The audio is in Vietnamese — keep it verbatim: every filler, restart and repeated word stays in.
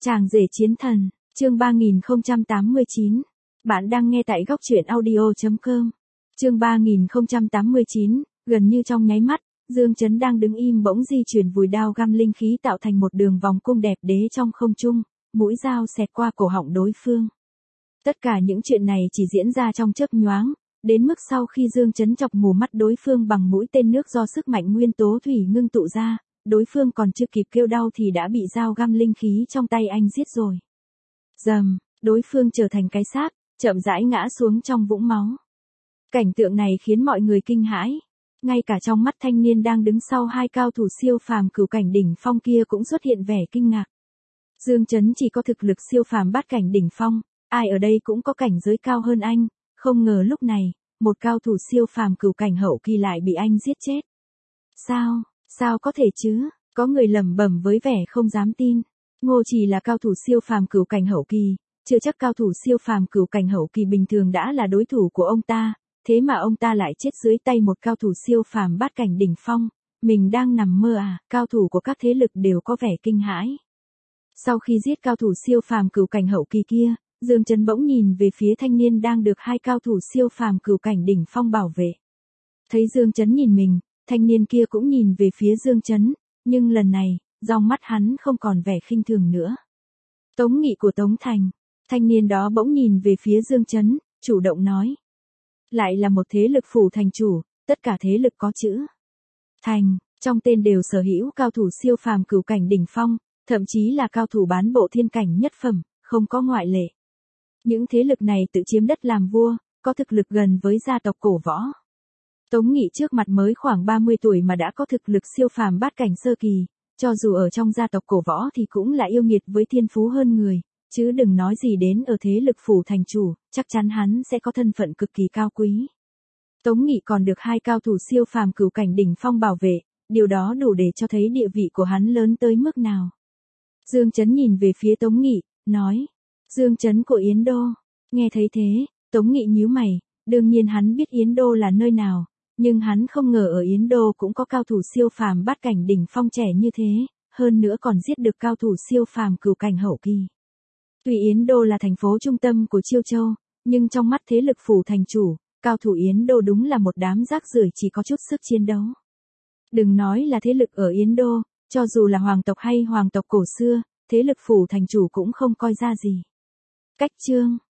Chàng rể chiến thần, chương ba nghìn không trăm tám mươi chín. Bạn đang nghe tại góc truyện audio chấm com. Chương ba nghìn không trăm tám mươi chín, gần như trong nháy mắt, Dương Chấn đang đứng im bỗng di chuyển vùi đao găm linh khí tạo thành một đường vòng cung đẹp đế trong không trung, mũi dao xẹt qua cổ họng đối phương. Tất cả những chuyện này chỉ diễn ra trong chớp nhoáng, đến mức sau khi Dương Chấn chọc mù mắt đối phương bằng mũi tên nước do sức mạnh nguyên tố thủy ngưng tụ ra, đối phương còn chưa kịp kêu đau thì đã bị dao găm linh khí trong tay anh giết rồi. Dầm, đối phương trở thành cái xác, chậm rãi ngã xuống trong vũng máu. Cảnh tượng này khiến mọi người kinh hãi. Ngay cả trong mắt thanh niên đang đứng sau hai cao thủ siêu phàm cửu cảnh đỉnh phong kia cũng xuất hiện vẻ kinh ngạc. Dương Chấn chỉ có thực lực siêu phàm bát cảnh đỉnh phong, ai ở đây cũng có cảnh giới cao hơn anh, không ngờ lúc này, một cao thủ siêu phàm cửu cảnh hậu kỳ lại bị anh giết chết. Sao, sao có thể chứ? Có người lẩm bẩm với vẻ không dám tin. Ngô Trì là cao thủ siêu phàm cửu cảnh hậu kỳ, chưa chắc cao thủ siêu phàm cửu cảnh hậu kỳ bình thường đã là đối thủ của ông ta, thế mà ông ta lại chết dưới tay một cao thủ siêu phàm bát cảnh đỉnh phong, mình đang nằm mơ à? Cao thủ của các thế lực đều có vẻ kinh hãi. Sau khi giết cao thủ siêu phàm cửu cảnh hậu kỳ kia, Dương Chấn bỗng nhìn về phía thanh niên đang được hai cao thủ siêu phàm cửu cảnh đỉnh phong bảo vệ. Thấy Dương Chấn nhìn mình, thanh niên kia cũng nhìn về phía Dương Chấn, nhưng lần này, trong mắt hắn không còn vẻ khinh thường nữa. Tống Nghị của Tống Thành, thanh niên đó bỗng nhìn về phía Dương Chấn, chủ động nói. Lại là một thế lực phủ thành chủ, tất cả thế lực có chữ Thành, trong tên đều sở hữu cao thủ siêu phàm cửu cảnh đỉnh phong, thậm chí là cao thủ bán bộ thiên cảnh nhất phẩm, không có ngoại lệ. Những thế lực này tự chiếm đất làm vua, có thực lực gần với gia tộc cổ võ. Tống Nghị trước mặt mới khoảng ba mươi tuổi mà đã có thực lực siêu phàm bát cảnh sơ kỳ, cho dù ở trong gia tộc cổ võ thì cũng là yêu nghiệt với thiên phú hơn người, chứ đừng nói gì đến ở thế lực phủ thành chủ, chắc chắn hắn sẽ có thân phận cực kỳ cao quý. Tống Nghị còn được hai cao thủ siêu phàm cửu cảnh đỉnh phong bảo vệ, điều đó đủ để cho thấy địa vị của hắn lớn tới mức nào. Dương Chấn nhìn về phía Tống Nghị, nói. Dương Chấn của Yến Đô. Nghe thấy thế, Tống Nghị nhíu mày, đương nhiên hắn biết Yến Đô là nơi nào, nhưng hắn không ngờ ở Yến Đô cũng có cao thủ siêu phàm bát cảnh đỉnh phong trẻ như thế, hơn nữa còn giết được cao thủ siêu phàm cửu cảnh hậu kỳ. Tuy Yến Đô là thành phố trung tâm của Chiêu Châu, nhưng trong mắt thế lực phủ thành chủ, cao thủ Yến Đô đúng là một đám rác rưởi chỉ có chút sức chiến đấu. Đừng nói là thế lực ở Yến Đô, cho dù là hoàng tộc hay hoàng tộc cổ xưa, thế lực phủ thành chủ cũng không coi ra gì. Cách chương,